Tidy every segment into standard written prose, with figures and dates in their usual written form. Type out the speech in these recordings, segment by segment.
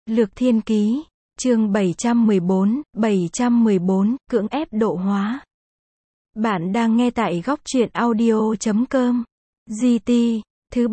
Lược Thiên Ký, chương 714, cưỡng ép độ hóa. Bạn đang nghe tại góc truyện audio.com. GT, thứ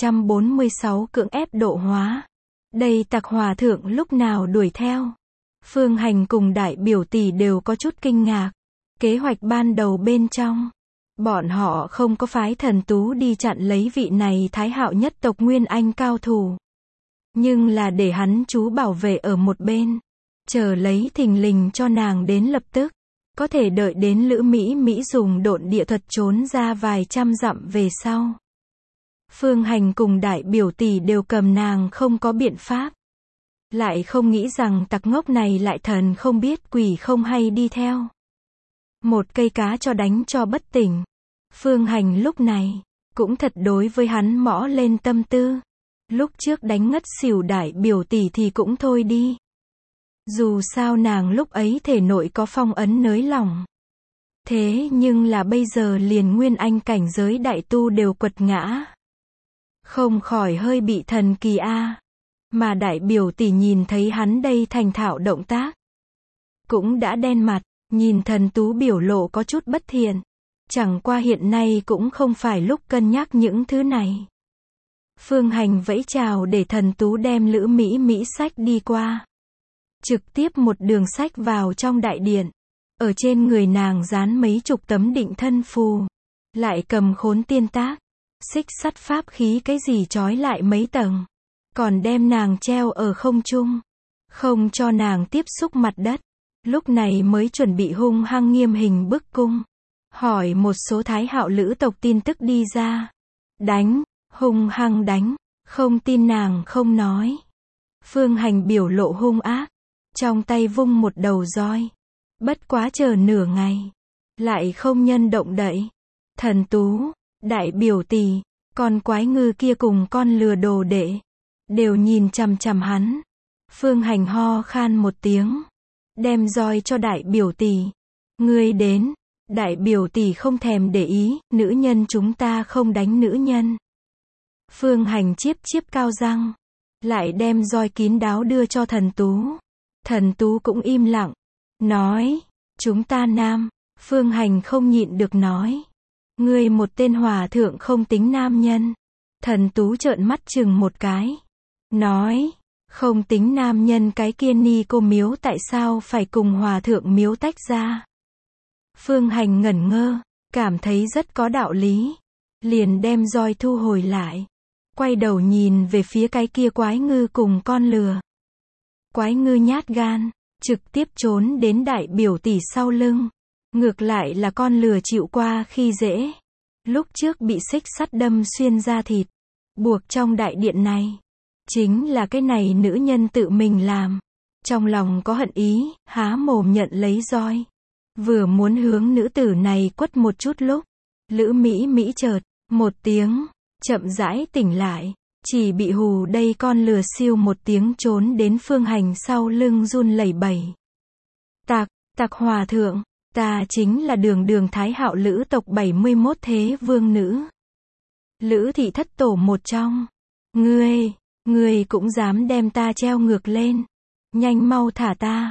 746 cưỡng ép độ hóa. Đây Tặc Hòa Thượng lúc nào đuổi theo. Phương Hành cùng đại biểu tỷ đều có chút kinh ngạc. Kế hoạch ban đầu bên trong, bọn họ không có phái Thần Tú đi chặn lấy vị này Thái Hạo nhất tộc Nguyên Anh cao thủ. Nhưng là để hắn chú bảo vệ ở một bên, chờ lấy thình lình cho nàng đến lập tức. Có thể đợi đến Lữ Mỹ Mỹ dùng độn địa thuật trốn ra vài trăm dặm về sau. Phương Hành cùng đại biểu tỷ đều cầm nàng không có biện pháp. Lại không nghĩ rằng tặc ngốc này lại thần không biết quỷ không hay đi theo. Một cây cá cho đánh cho bất tỉnh. Phương Hành lúc này, cũng thật đối với hắn mõ lên tâm tư. Lúc trước đánh ngất xỉu đại biểu tỷ thì cũng thôi đi. Dù sao nàng lúc ấy thể nội có phong ấn nới lỏng. Thế nhưng là bây giờ liền Nguyên Anh cảnh giới đại tu đều quật ngã. Không khỏi hơi bị thần kỳ a. Mà đại biểu tỷ nhìn thấy hắn đây thành thạo động tác, cũng đã đen mặt, nhìn Thần Tú biểu lộ có chút bất thiện. Chẳng qua hiện nay cũng không phải lúc cân nhắc những thứ này. Phương Hành vẫy chào để Thần Tú đem Lữ Mỹ Mỹ xách đi qua. Trực tiếp một đường xách vào trong đại điện. Ở trên người nàng dán mấy chục tấm định thân phù. Lại cầm khốn tiên tác, xích sắt pháp khí cái gì trói lại mấy tầng. Còn đem nàng treo ở không trung. Không cho nàng tiếp xúc mặt đất. Lúc này mới chuẩn bị hung hăng nghiêm hình bức cung. Hỏi một số Thái Hạo lữ tộc tin tức đi ra. Đánh, hung hăng đánh, không tin nàng không nói. Phương Hành biểu lộ hung ác, trong tay vung một đầu roi. Bất quá chờ nửa ngày, lại không nhân động đậy. Thần Tú, đại biểu tỷ, con quái ngư kia cùng con lừa đồ đệ, đều nhìn chằm chằm hắn. Phương Hành ho khan một tiếng, đem roi cho đại biểu tỷ. Ngươi đến. Đại biểu tỷ không thèm để ý, nữ nhân chúng ta không đánh nữ nhân. Phương Hành chiếp cao răng, lại đem roi kín đáo đưa cho Thần Tú. Thần Tú cũng im lặng, nói, chúng ta nam. Phương Hành không nhịn được nói, ngươi một tên hòa thượng không tính nam nhân. Thần Tú trợn mắt chừng một cái, nói, không tính nam nhân cái kia ni cô miếu tại sao phải cùng hòa thượng miếu tách ra. Phương Hành ngẩn ngơ, cảm thấy rất có đạo lý. Liền đem roi thu hồi lại. Quay đầu nhìn về phía cái kia quái ngư cùng con lừa. Quái ngư nhát gan, trực tiếp trốn đến đại biểu tỷ sau lưng. Ngược lại là con lừa chịu qua khi dễ. Lúc trước bị xích sắt đâm xuyên da thịt, buộc trong đại điện này. Chính là cái này nữ nhân tự mình làm. Trong lòng có hận ý, há mồm nhận lấy roi. Vừa muốn hướng nữ tử này quất một chút lúc, Lữ Mỹ Mỹ chợt, một tiếng, chậm rãi tỉnh lại, chỉ bị hù đây con lừa siêu một tiếng trốn đến Phương Hành sau lưng run lẩy bẩy. Tặc Hòa Thượng, ta chính là đường Thái Hạo lữ tộc 71 thế vương nữ. Lữ thị thất tổ một trong. Ngươi cũng dám đem ta treo ngược lên. Nhanh mau thả ta,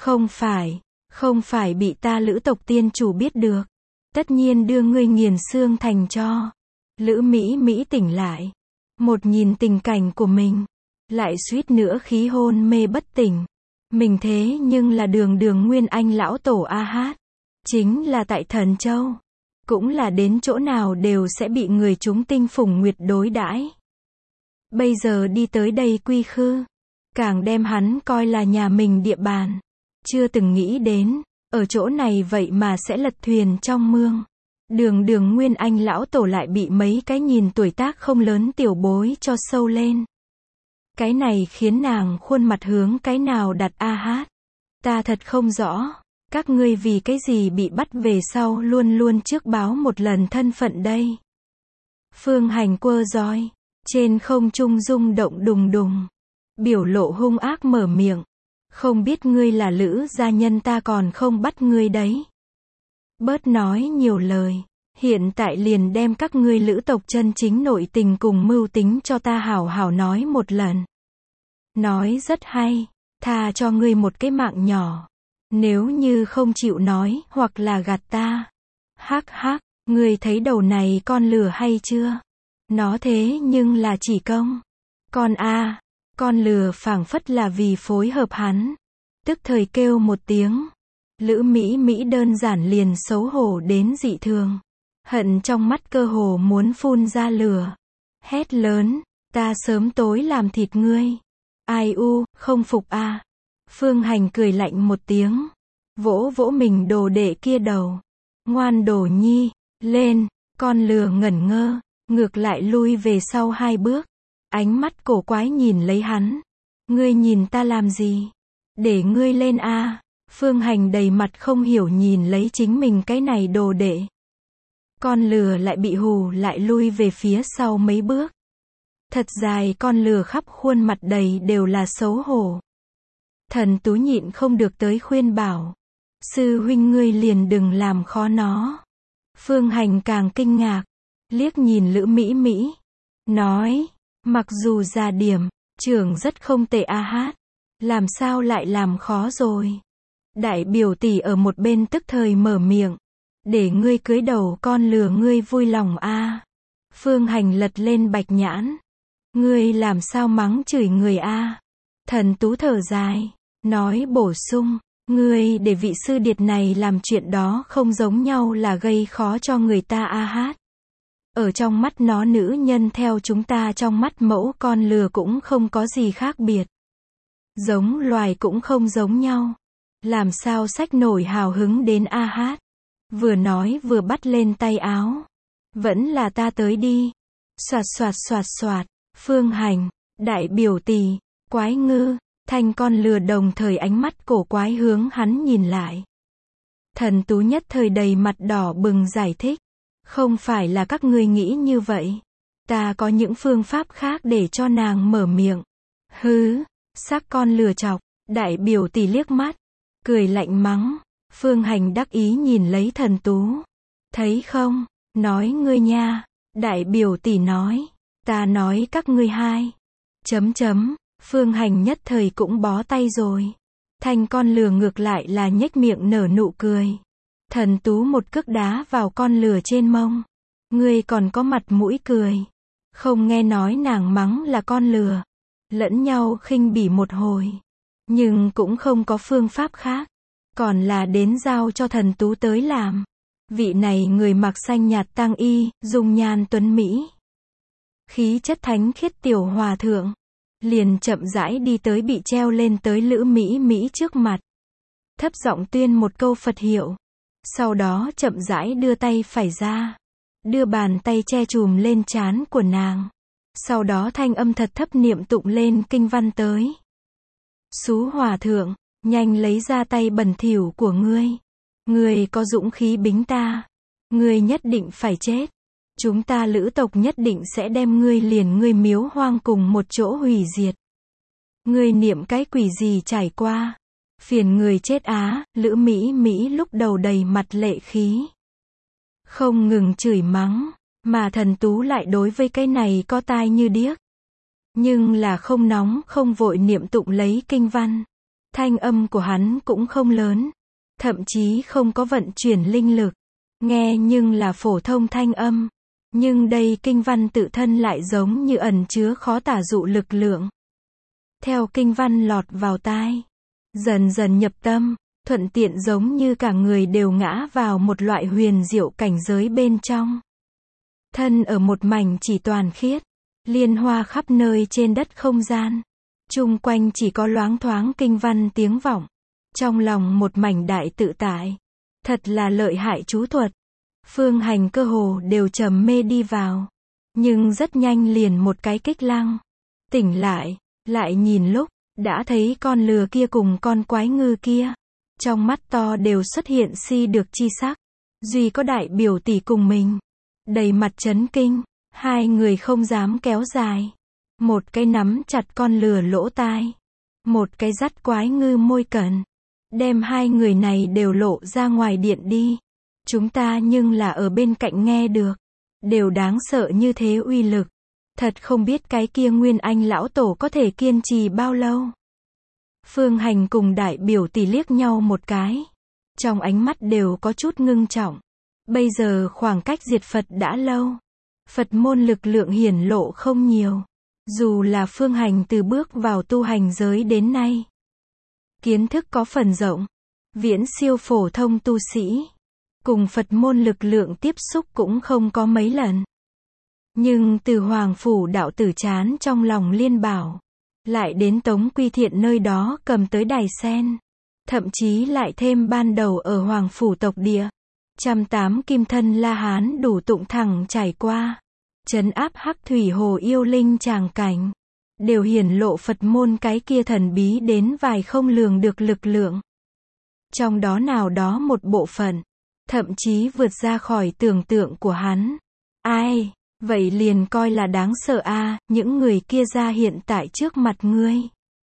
không phải bị ta lữ tộc tiên chủ biết được. Tất nhiên đưa ngươi nghiền xương thành cho. Lữ Mỹ Mỹ tỉnh lại. Một nhìn tình cảnh của mình. Lại suýt nữa khí hôn mê bất tỉnh. Mình thế nhưng là đường Nguyên Anh lão tổ A Hát. Chính là tại Thần Châu. Cũng là đến chỗ nào đều sẽ bị người chúng tinh phùng nguyệt đối đãi. Bây giờ đi tới đây quy khư. Càng đem hắn coi là nhà mình địa bàn. Chưa từng nghĩ đến, ở chỗ này vậy mà sẽ lật thuyền trong mương. Đường Nguyên Anh lão tổ lại bị mấy cái nhìn tuổi tác không lớn tiểu bối cho sâu lên. Cái này khiến nàng khuôn mặt hướng cái nào đặt A Hát. Ta thật không rõ, các ngươi vì cái gì bị bắt về sau luôn trước báo một lần thân phận đây. Phương Hành quơ roi, trên không trung rung động đùng đùng. Biểu lộ hung ác mở miệng. Không biết ngươi là Lữ gia nhân ta còn không bắt ngươi đấy. Bớt nói nhiều lời. Hiện tại liền đem các ngươi lữ tộc chân chính nội tình cùng mưu tính cho ta hảo hảo nói một lần. nói rất hay, tha cho ngươi một cái mạng nhỏ. Nếu như không chịu nói, hoặc là gạt ta. Hắc hắc, ngươi thấy đầu này con lừa hay chưa? Nó thế nhưng là chỉ công. Con a, con lừa phảng phất là vì phối hợp hắn. Tức thời kêu một tiếng. Lữ Mỹ Mỹ đơn giản liền xấu hổ đến dị thường. Hận trong mắt cơ hồ muốn phun ra lửa. Hét lớn, ta sớm tối làm thịt ngươi. Ai u, không phục a. Phương Hành cười lạnh một tiếng. Vỗ vỗ mình đồ đệ kia đầu. Ngoan đồ nhi, lên, con lừa ngẩn ngơ, ngược lại lui về sau 2 bước. Ánh mắt cổ quái nhìn lấy hắn. Ngươi nhìn ta làm gì? Để ngươi lên a. Phương Hành đầy mặt không hiểu nhìn lấy chính mình cái này đồ đệ. Con lừa lại bị hù lại lui về phía sau mấy bước. Thật dài con lừa khắp khuôn mặt đầy đều là xấu hổ. Thần Tú nhịn không được tới khuyên bảo. Sư huynh ngươi liền đừng làm khó nó. Phương Hành càng kinh ngạc. Liếc nhìn Lữ Mỹ Mỹ. Nói, mặc dù già điểm, trưởng rất không tệ a hát. Làm sao lại làm khó rồi. Đại biểu tỷ ở một bên tức thời mở miệng. Để ngươi cưới đầu con lừa ngươi vui lòng a. Phương Hành lật lên bạch nhãn. Ngươi làm sao mắng chửi người a? Thần Tú thở dài. Nói bổ sung. Ngươi để vị sư điệt này làm chuyện đó không giống nhau là gây khó cho người ta a hát. Ở trong mắt nó nữ nhân theo chúng ta trong mắt mẫu con lừa cũng không có gì khác biệt. Giống loài cũng không giống nhau. Làm sao xách nổi hào hứng đến a hát. Vừa nói vừa bắt lên tay áo. Vẫn là ta tới đi. Soạt soạt soạt soạt. Phương Hành, đại biểu tỷ, quái ngư, Thanh con lừa đồng thời ánh mắt cổ quái hướng hắn nhìn lại. Thần Tú nhất thời đầy mặt đỏ bừng giải thích. Không phải là các ngươi nghĩ như vậy. Ta có những phương pháp khác để cho nàng mở miệng. Hứ, xác con lừa chọc, đại biểu tỷ liếc mắt. Cười lạnh mắng. Phương Hành đắc ý nhìn lấy Thần Tú. Thấy không, nói ngươi nha. Đại biểu tỷ nói. Ta nói các ngươi hai. Chấm chấm. Phương Hành nhất thời cũng bó tay rồi. Thanh con lừa ngược lại là nhếch miệng nở nụ cười. Thần Tú một cước đá vào con lừa trên mông. Ngươi còn có mặt mũi cười. Không nghe nói nàng mắng là con lừa. Lẫn nhau khinh bỉ một hồi. Nhưng cũng không có phương pháp khác. Còn là đến giao cho Thần Tú tới làm. Vị này người mặc xanh nhạt tang y, dung nhan tuấn mỹ. Khí chất thánh khiết tiểu hòa thượng. Liền chậm rãi đi tới bị treo lên tới Lữ Mỹ Mỹ trước mặt. Thấp giọng tuyên một câu Phật hiệu. Sau đó chậm rãi đưa tay phải ra. Đưa bàn tay che chùm lên trán của nàng. Sau đó thanh âm thật thấp niệm tụng lên kinh văn tới. Xú hòa thượng, nhanh lấy ra tay bẩn thỉu của ngươi. Ngươi có dũng khí bính ta. Ngươi nhất định phải chết. Chúng ta Lữ tộc nhất định sẽ đem ngươi liền ngươi miếu hoang cùng một chỗ hủy diệt. Ngươi niệm cái quỷ gì trải qua. Phiền người chết á. Lữ Mỹ Mỹ lúc đầu đầy mặt lệ khí. Không ngừng chửi mắng. Mà Thần Tú lại đối với cái này có tai như điếc. Nhưng là không nóng không vội niệm tụng lấy kinh văn. Thanh âm của hắn cũng không lớn. Thậm chí không có vận chuyển linh lực. Nghe nhưng là phổ thông thanh âm. Nhưng đây kinh văn tự thân lại giống như ẩn chứa khó tả dụ lực lượng. Theo kinh văn lọt vào tai. Dần dần nhập tâm. Thuận tiện giống như cả người đều ngã vào một loại huyền diệu cảnh giới bên trong. Thân ở một mảnh chỉ toàn khiết. Liên hoa khắp nơi trên đất không gian. Chung quanh chỉ có loáng thoáng kinh văn tiếng vọng. Trong lòng một mảnh đại tự tại. Thật là lợi hại chú thuật. Phương Hành cơ hồ đều trầm mê đi vào. Nhưng rất nhanh liền một cái kích lăng. Tỉnh lại nhìn lúc, đã thấy con lừa kia cùng con quái ngư kia. Trong mắt to đều xuất hiện si được chi sắc. Duy có đại biểu tỷ cùng mình. Đầy mặt chấn kinh. Hai người không dám kéo dài. Một cái nắm chặt con lừa lỗ tai. Một cái dắt quái ngư môi cận. Đem hai người này đều lộ ra ngoài điện đi. Chúng ta nhưng là ở bên cạnh nghe được. Đều đáng sợ như thế uy lực. Thật không biết cái kia Nguyên Anh lão tổ có thể kiên trì bao lâu. Phương Hành cùng đại biểu tỷ liếc nhau một cái. Trong ánh mắt đều có chút ngưng trọng. Bây giờ khoảng cách diệt Phật đã lâu. Phật môn lực lượng hiển lộ không nhiều. Dù là Phương Hành từ bước vào tu hành giới đến nay. Kiến thức có phần rộng. Viễn siêu phổ thông tu sĩ. Cùng Phật môn lực lượng tiếp xúc cũng không có mấy lần. Nhưng từ Hoàng Phủ đạo tử chán trong lòng Liên Bảo. Lại đến Tống Quy Thiện nơi đó cầm tới đài sen. Thậm chí lại thêm ban đầu ở Hoàng Phủ tộc địa. 108 kim thân La Hán đủ tụng thẳng trải qua. Trấn áp Hắc Thủy Hồ yêu linh tràng cảnh. Đều hiển lộ Phật môn cái kia thần bí đến vài không lường được lực lượng. Trong đó nào đó một bộ phận. Thậm chí vượt ra khỏi tưởng tượng của hắn. Ai? Vậy liền coi là đáng sợ a, những người kia ra hiện tại trước mặt ngươi.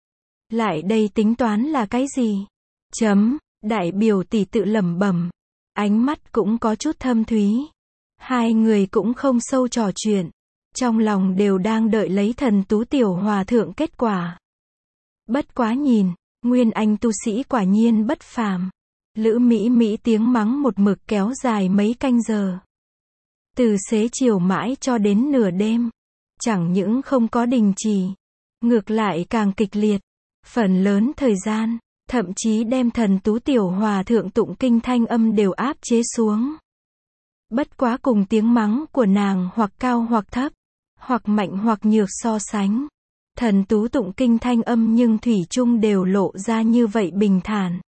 Lại đây tính toán là cái gì? Đại biểu tỷ tự lẩm bẩm. Ánh mắt cũng có chút thâm thúy. Hai người cũng không sâu trò chuyện. Trong lòng đều đang đợi lấy Thần Tú tiểu hòa thượng kết quả. Bất quá nhìn, Nguyên Anh tu sĩ quả nhiên bất phàm. Lữ Mỹ Mỹ tiếng mắng một mực kéo dài mấy canh giờ. Từ xế chiều mãi cho đến nửa đêm. Chẳng những không có đình chỉ. Ngược lại càng kịch liệt. Phần lớn thời gian, thậm chí đem Thần Tú tiểu hòa thượng tụng kinh thanh âm đều áp chế xuống. Bất quá cùng tiếng mắng của nàng hoặc cao hoặc thấp, hoặc mạnh hoặc nhược so sánh. Thần Tú tụng kinh thanh âm nhưng thủy chung đều lộ ra như vậy bình thản.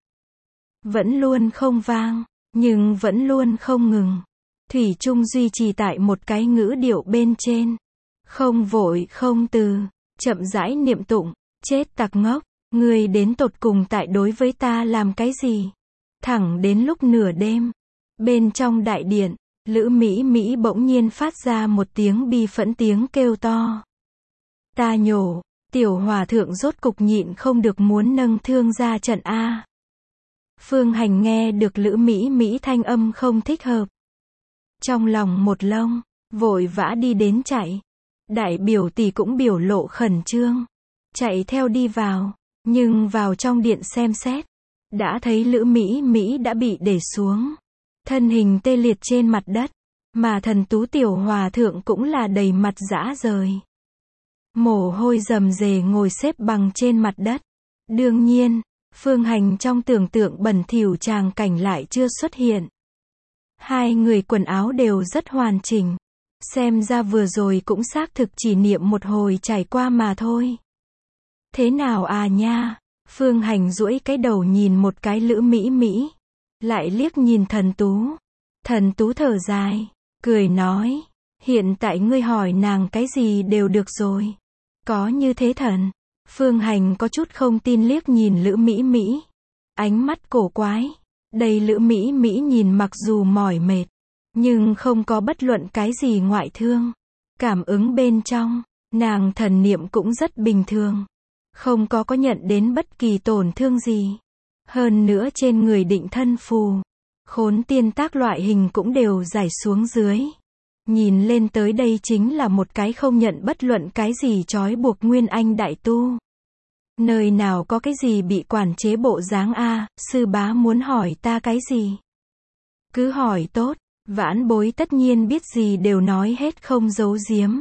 Vẫn luôn không vang, nhưng vẫn luôn không ngừng. Thủy chung duy trì tại một cái ngữ điệu bên trên. Không vội, không từ, chậm rãi niệm tụng, chết tặc ngốc, ngươi đến tột cùng tại đối với ta làm cái gì? Thẳng đến lúc nửa đêm, bên trong đại điện, Lữ Mỹ Mỹ bỗng nhiên phát ra một tiếng bi phẫn tiếng kêu to. Ta nhổ, tiểu hòa thượng rốt cục nhịn không được muốn nâng thương ra trận A. Phương Hành nghe được Lữ Mỹ Mỹ thanh âm không thích hợp. Trong lòng một lông, vội vã đi đến chạy. Đại biểu tỷ cũng biểu lộ khẩn trương. Chạy theo đi vào, nhưng vào trong điện xem xét. Đã thấy Lữ Mỹ Mỹ đã bị để xuống. Thân hình tê liệt trên mặt đất. Mà Thần Tú tiểu hòa thượng cũng là đầy mặt rã rời. Mồ hôi rầm rề ngồi xếp bằng trên mặt đất. Đương nhiên, Phương Hành trong tưởng tượng bẩn thỉu tràng cảnh lại chưa xuất hiện. Hai người quần áo đều rất hoàn chỉnh. Xem ra vừa rồi cũng xác thực chỉ niệm một hồi trải qua mà thôi. Thế nào à nha? Phương Hành duỗi cái đầu nhìn một cái Lữ Mỹ Mỹ. Lại liếc nhìn Thần Tú. Thần Tú thở dài, cười nói. Hiện tại ngươi hỏi nàng cái gì đều được rồi. Có như thế thần? Phương Hành có chút không tin liếc nhìn Lữ Mỹ Mỹ. Ánh mắt cổ quái. Đây Lữ Mỹ Mỹ nhìn mặc dù mỏi mệt. Nhưng không có bất luận cái gì ngoại thương. Cảm ứng bên trong, nàng thần niệm cũng rất bình thường. Không có nhận đến bất kỳ tổn thương gì. Hơn nữa trên người định thân phù. Khốn tiên tác loại hình cũng đều giải xuống dưới. Nhìn lên tới đây chính là một cái không nhận bất luận cái gì trói buộc Nguyên Anh đại tu. Nơi nào có cái gì bị quản chế bộ dáng a, sư bá muốn hỏi ta cái gì? Cứ hỏi tốt, vãn bối tất nhiên biết gì đều nói hết không giấu giếm.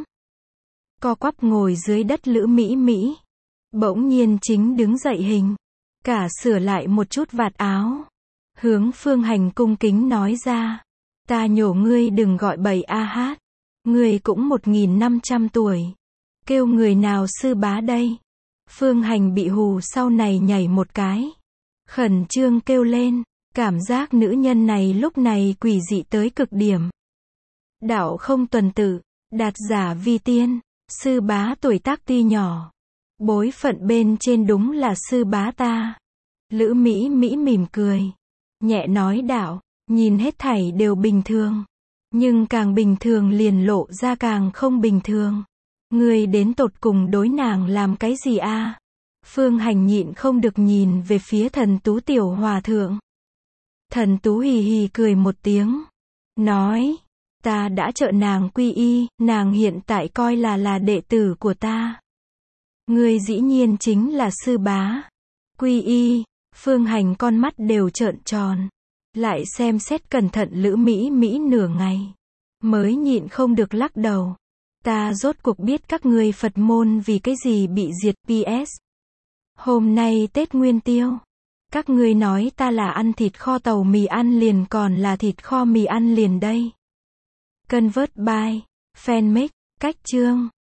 Co quắp ngồi dưới đất Lữ Mỹ Mỹ. Bỗng nhiên chính đứng dậy hình. Cả sửa lại một chút vạt áo. Hướng Phương Hành cung kính nói ra. Ta nhổ ngươi đừng gọi bậy a hát. Ngươi cũng 1500 tuổi. Kêu người nào sư bá đây? Phương Hành bị hù sau này nhảy một cái. Khẩn trương kêu lên. Cảm giác nữ nhân này lúc này quỷ dị tới cực điểm. Đạo không tuần tự. Đạt giả vi tiên. Sư bá tuổi tác tuy nhỏ. Bối phận bên trên đúng là sư bá ta. Lữ Mỹ Mỹ mỉm cười. Nhẹ nói đạo. Nhìn hết thảy đều bình thường. Nhưng càng bình thường liền lộ ra càng không bình thường. Ngươi đến tột cùng đối nàng làm cái gì a? Phương Hành nhịn không được nhìn về phía Thần Tú tiểu hòa thượng. Thần Tú hì hì cười một tiếng. Nói. Ta đã trợ nàng quy y, nàng hiện tại coi là đệ tử của ta. Ngươi dĩ nhiên chính là sư bá. Quy y, Phương Hành con mắt đều trợn tròn. Lại xem xét cẩn thận Lữ Mỹ Mỹ nửa ngày. Mới nhịn không được lắc đầu. Ta rốt cuộc biết các ngươi Phật môn vì cái gì bị diệt. PS. Hôm nay Tết Nguyên Tiêu. Các ngươi nói ta là ăn thịt kho tàu mì ăn liền còn là thịt kho mì ăn liền đây. Convert by Fanmake, cách chương.